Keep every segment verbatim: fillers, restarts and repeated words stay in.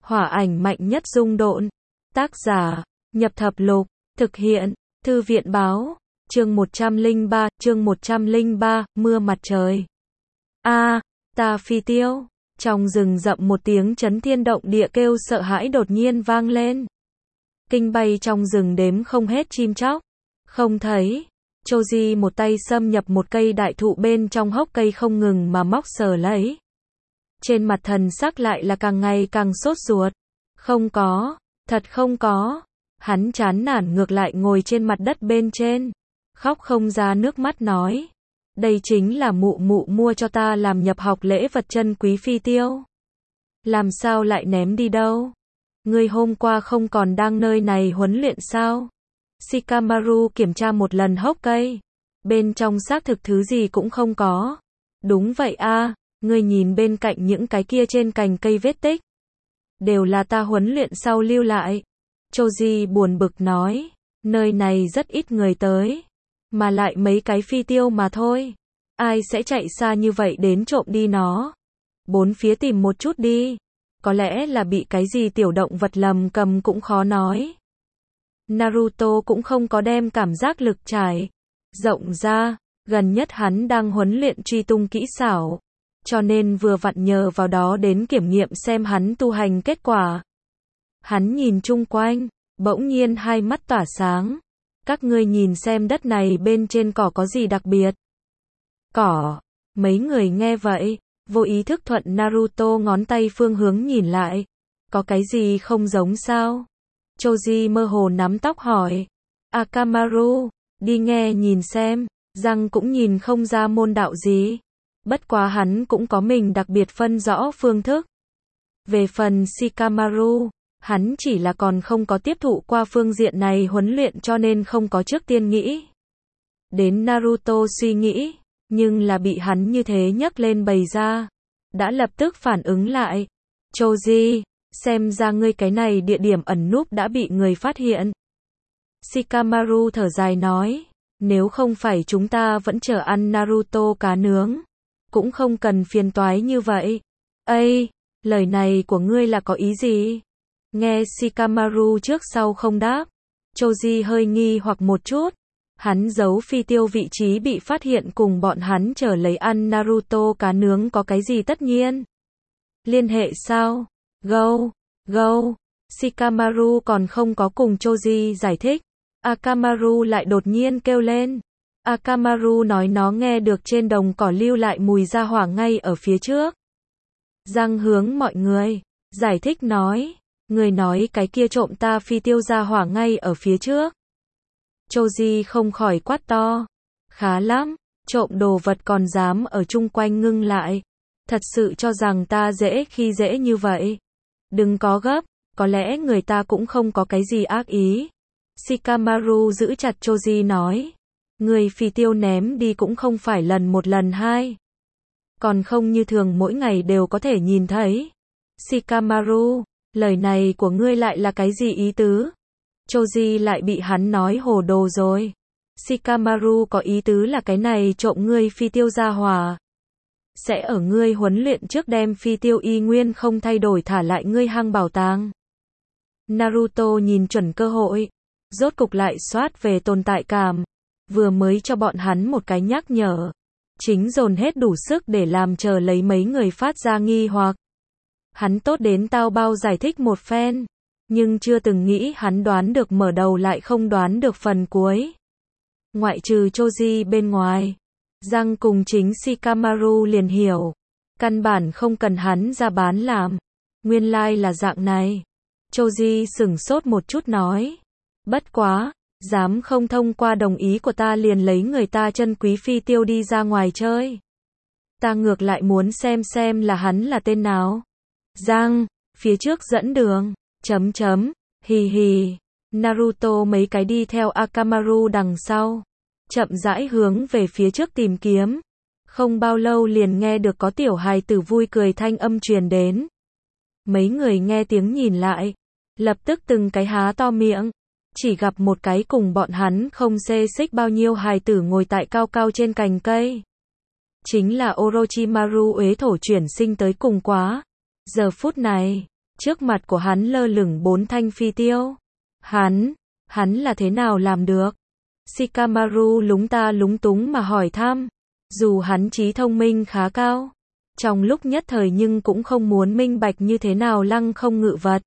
Hỏa ảnh mạnh nhất dung độn. Tác giả, Nhập Thập Lục. Thực hiện, Thư viện Báo. Chương một trăm lẻ ba, chương một trăm lẻ ba, mưa mặt trời. A, ta phi tiêu. Trong rừng rậm một tiếng chấn thiên động địa kêu sợ hãi đột nhiên vang lên. Kinh bay trong rừng đếm không hết chim chóc. Không thấy. Choji một tay xâm nhập một cây đại thụ bên trong hốc cây không ngừng mà móc sờ lấy. Trên mặt thần sắc lại là càng ngày càng sốt ruột. Không có, thật không có. Hắn chán nản ngược lại ngồi trên mặt đất bên trên. Khóc không ra nước mắt nói. Đây chính là mụ mụ mua cho ta làm nhập học lễ vật chân quý phi tiêu. Làm sao lại ném đi đâu? Ngươi hôm qua không còn đang nơi này huấn luyện sao? Shikamaru kiểm tra một lần hốc cây. Bên trong xác thực thứ gì cũng không có. Đúng vậy a, ngươi nhìn bên cạnh những cái kia trên cành cây vết tích. Đều là ta huấn luyện sau lưu lại. Choji buồn bực nói. Nơi này rất ít người tới. Mà lại mấy cái phi tiêu mà thôi. Ai sẽ chạy xa như vậy đến trộm đi nó? Bốn phía tìm một chút đi. Có lẽ là bị cái gì tiểu động vật lầm cầm cũng khó nói. Naruto cũng không có đem cảm giác lực trải rộng ra. Gần nhất hắn đang huấn luyện truy tung kỹ xảo. Cho nên vừa vặn nhờ vào đó đến kiểm nghiệm xem hắn tu hành kết quả. Hắn nhìn chung quanh, bỗng nhiên hai mắt tỏa sáng. Các ngươi nhìn xem đất này bên trên cỏ có gì đặc biệt. Cỏ. Mấy người nghe vậy, vô ý thức thuận Naruto ngón tay phương hướng nhìn lại. Có cái gì không giống sao? Choji mơ hồ nắm tóc hỏi. Akamaru, đi nghe nhìn xem. Răng cũng nhìn không ra môn đạo gì. Bất quá hắn cũng có mình đặc biệt phân rõ phương thức. Về phần Shikamaru, hắn chỉ là còn không có tiếp thụ qua phương diện này huấn luyện cho nên không có trước tiên nghĩ. Đến Naruto suy nghĩ, nhưng là bị hắn như thế nhấc lên bày ra. Đã lập tức phản ứng lại. Choji, xem ra ngươi cái này địa điểm ẩn núp đã bị người phát hiện. Shikamaru thở dài nói, nếu không phải chúng ta vẫn chờ ăn Naruto cá nướng. Cũng không cần phiền toái như vậy. Ây, lời này của ngươi là có ý gì? Nghe Shikamaru trước sau không đáp. Choji hơi nghi hoặc một chút. Hắn giấu phi tiêu vị trí bị phát hiện cùng bọn hắn chờ lấy ăn Naruto cá nướng có cái gì tất nhiên. Liên hệ sao? Go, go. Shikamaru còn không có cùng Choji giải thích. Akamaru lại đột nhiên kêu lên. Akamaru nói nó nghe được trên đồng cỏ lưu lại mùi ra hỏa ngay ở phía trước. Giang hướng mọi người, giải thích nói, người nói cái kia trộm ta phi tiêu ra hỏa ngay ở phía trước. Choji không khỏi quát to, khá lắm, trộm đồ vật còn dám ở chung quanh ngưng lại. Thật sự cho rằng ta dễ khi dễ như vậy. Đừng có gấp, có lẽ người ta cũng không có cái gì ác ý. Shikamaru giữ chặt Choji nói. Người phi tiêu ném đi cũng không phải lần một lần hai. Còn không như thường mỗi ngày đều có thể nhìn thấy. Shikamaru, lời này của ngươi lại là cái gì ý tứ? Choji lại bị hắn nói hồ đồ rồi. Shikamaru có ý tứ là cái này trộm ngươi phi tiêu ra hỏa. Sẽ ở ngươi huấn luyện trước đem phi tiêu y nguyên không thay đổi thả lại ngươi hang bảo tàng. Naruto nhìn chuẩn cơ hội. Rốt cục lại soát về tồn tại cảm. Vừa mới cho bọn hắn một cái nhắc nhở. Chính dồn hết đủ sức để làm chờ lấy mấy người phát ra nghi hoặc. Hắn tốt đến tao bao giải thích một phen. Nhưng chưa từng nghĩ hắn đoán được mở đầu lại không đoán được phần cuối. Ngoại trừ Choji bên ngoài. Giang cùng chính Shikamaru liền hiểu. Căn bản không cần hắn ra bán làm. Nguyên lai like là dạng này. Choji sửng sốt một chút nói. Bất quá. Dám không thông qua đồng ý của ta liền lấy người ta chân quý phi tiêu đi ra ngoài chơi. Ta ngược lại muốn xem xem là hắn là tên nào. Giang, phía trước dẫn đường, chấm chấm, hì hì. Naruto mấy cái đi theo Akamaru đằng sau. Chậm rãi hướng về phía trước tìm kiếm. Không bao lâu liền nghe được có tiểu hài tử vui cười thanh âm truyền đến. Mấy người nghe tiếng nhìn lại. Lập tức từng cái há to miệng. Chỉ gặp một cái cùng bọn hắn không xê xích bao nhiêu hài tử ngồi tại cao cao trên cành cây. Chính là Orochimaru uế thổ chuyển sinh tới cùng quá. Giờ phút này, Trước mặt của hắn lơ lửng bốn thanh phi tiêu. Hắn, hắn là thế nào làm được? Shikamaru lúng ta lúng túng mà hỏi thăm. Dù hắn trí thông minh khá cao, trong lúc nhất thời nhưng cũng không muốn minh bạch như thế nào lăng không ngự vật.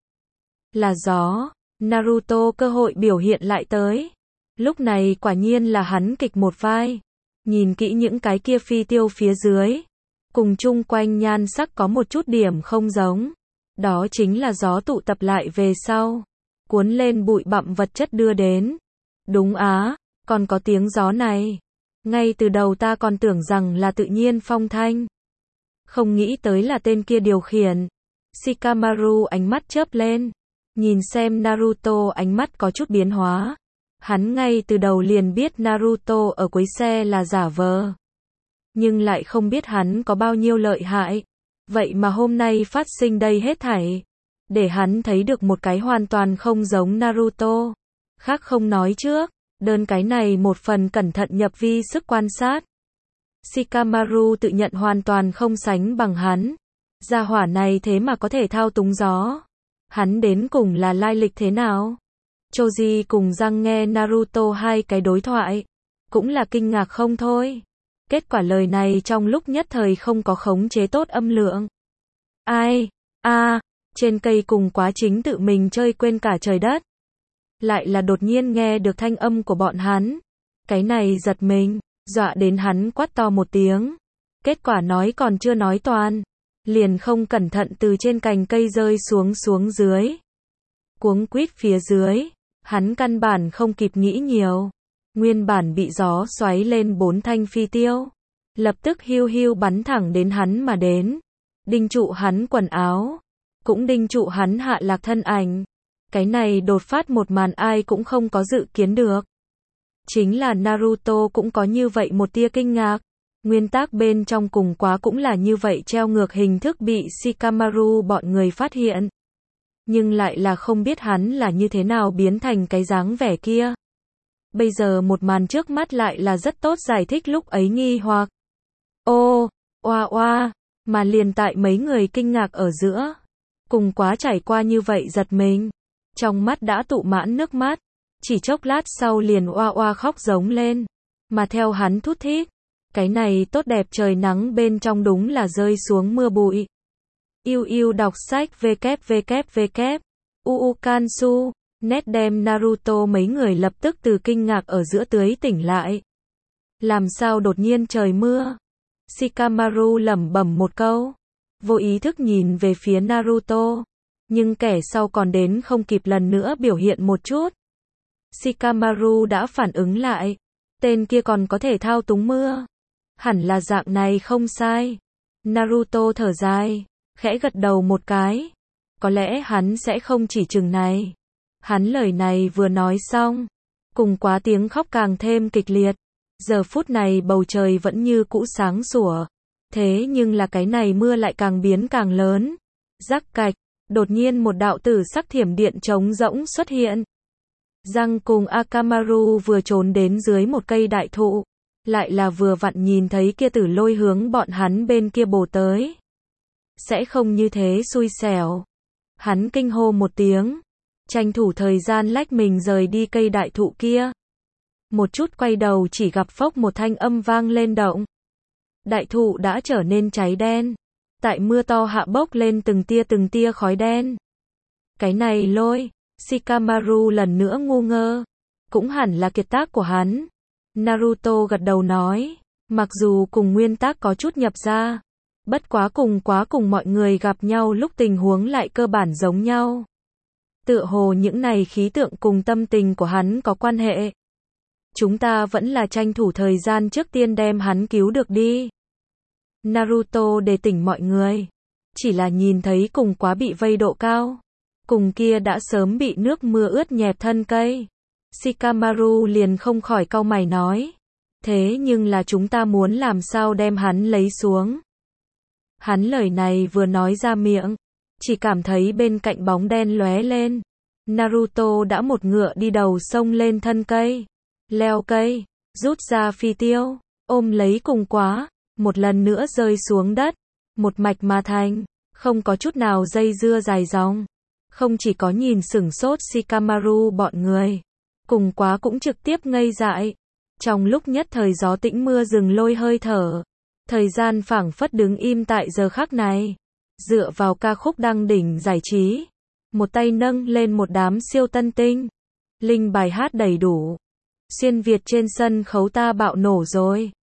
Là gió, Naruto cơ hội biểu hiện lại tới. Lúc này quả nhiên là hắn kịch một vai. Nhìn kỹ những cái kia phi tiêu phía dưới, cùng chung quanh nhan sắc có một chút điểm không giống. Đó chính là gió tụ tập lại về sau, cuốn lên bụi bặm vật chất đưa đến. Đúng á, còn có tiếng gió này. Ngay từ đầu ta còn tưởng rằng là tự nhiên phong thanh. Không nghĩ tới là tên kia điều khiển. Shikamaru ánh mắt chớp lên. Nhìn xem Naruto ánh mắt có chút biến hóa. Hắn ngay từ đầu liền biết Naruto ở cuối xe là giả vờ. Nhưng lại không biết hắn có bao nhiêu lợi hại. Vậy mà hôm nay phát sinh đây hết thảy. Để hắn thấy được một cái hoàn toàn không giống Naruto. Khác không nói trước. Đơn cái này một phần cẩn thận nhập vi sức quan sát. Shikamaru tự nhận hoàn toàn không sánh bằng hắn. Gia hỏa này thế mà có thể thao túng gió. Hắn đến cùng là lai lịch thế nào? Choji cùng Giang nghe Naruto hai cái đối thoại. Cũng là kinh ngạc không thôi. Kết quả lời này trong lúc nhất thời không có khống chế tốt âm lượng. Ai? a à, trên cây cùng quá chính tự mình chơi quên cả trời đất. Lại là đột nhiên nghe được thanh âm của bọn hắn. Cái này giật mình, dọa đến hắn quát to một tiếng. Kết quả nói còn chưa nói toàn. Liền không cẩn thận từ trên cành cây rơi xuống xuống dưới. Cuống quýt phía dưới. Hắn căn bản không kịp nghĩ nhiều. Nguyên bản bị gió xoáy lên bốn thanh phi tiêu. Lập tức hiu hiu bắn thẳng đến hắn mà đến. Đinh trụ hắn quần áo. Cũng đinh trụ hắn hạ lạc thân ảnh. Cái này đột phát một màn ai cũng không có dự kiến được. Chính là Naruto cũng có như vậy một tia kinh ngạc. Nguyên tắc bên trong cùng quá cũng là như vậy treo ngược hình thức bị Shikamaru bọn người phát hiện. Nhưng lại là không biết hắn là như thế nào biến thành cái dáng vẻ kia. Bây giờ một màn trước mắt lại là rất tốt giải thích lúc ấy nghi hoặc. Ô, oa oa, mà liền tại mấy người kinh ngạc ở giữa. Cùng quá trải qua như vậy giật mình. Trong mắt đã tụ mãn nước mắt. Chỉ chốc lát sau liền oa oa khóc giống lên. Mà theo hắn thút thít. Cái này tốt đẹp trời nắng bên trong đúng là rơi xuống mưa bụi. Yêu yêu đọc sách www. Uu Kansu. Nét đem Naruto mấy người lập tức từ kinh ngạc ở giữa tưới tỉnh lại. Làm sao đột nhiên trời mưa? Shikamaru lẩm bẩm một câu. Vô ý thức nhìn về phía Naruto. Nhưng kẻ sau còn đến không kịp lần nữa biểu hiện một chút. Shikamaru đã phản ứng lại. Tên kia còn có thể thao túng mưa. Hẳn là dạng này không sai. Naruto thở dài. Khẽ gật đầu một cái. Có lẽ hắn sẽ không chỉ chừng này. Hắn lời này vừa nói xong. Cùng quá tiếng khóc càng thêm kịch liệt. Giờ phút này bầu trời vẫn như cũ sáng sủa. Thế nhưng là cái này mưa lại càng biến càng lớn. Rắc cạch. Đột nhiên một đạo tử sắc thiểm điện trống rỗng xuất hiện. Giang cùng Akamaru vừa trốn đến dưới một cây đại thụ. Lại là vừa vặn nhìn thấy kia tử lôi hướng bọn hắn bên kia bổ tới. Sẽ không như thế xui xẻo. Hắn kinh hô một tiếng. Tranh thủ thời gian lách mình rời đi cây đại thụ kia. Một chút quay đầu chỉ gặp phốc một thanh âm vang lên động. Đại thụ đã trở nên cháy đen. Tại mưa to hạ bốc lên từng tia từng tia khói đen. Cái này lôi. Shikamaru lần nữa ngu ngơ. Cũng hẳn là kiệt tác của hắn. Naruto gật đầu nói. Mặc dù cùng nguyên tác có chút nhập ra. Bất quá cùng quá cùng mọi người gặp nhau lúc tình huống lại cơ bản giống nhau. Tựa hồ những này khí tượng cùng tâm tình của hắn có quan hệ. Chúng ta vẫn là tranh thủ thời gian trước tiên đem hắn cứu được đi. Naruto đề tỉnh mọi người. Chỉ là nhìn thấy cùng quá bị vây độ cao. Cùng kia đã sớm bị nước mưa ướt nhẹp thân cây. Shikamaru liền không khỏi cau mày nói. Thế nhưng là chúng ta muốn làm sao đem hắn lấy xuống. Hắn lời này vừa nói ra miệng. Chỉ cảm thấy bên cạnh bóng đen lóe lên. Naruto đã một ngựa đi đầu xông lên thân cây. Leo cây. Rút ra phi tiêu. Ôm lấy cùng quá. Một lần nữa rơi xuống đất. Một mạch mà thành. Không có chút nào dây dưa dài dòng. Không chỉ có nhìn sửng sốt Shikamaru bọn người. Cùng quá cũng trực tiếp ngây dại. Trong lúc nhất thời gió tĩnh mưa dừng lôi hơi thở. Thời gian phảng phất đứng im tại giờ khắc này. Dựa vào ca khúc đăng đỉnh giải trí. Một tay nâng lên một đám siêu tân tinh. Linh bài hát đầy đủ. Xuyên Việt trên sân khấu ta bạo nổ rồi.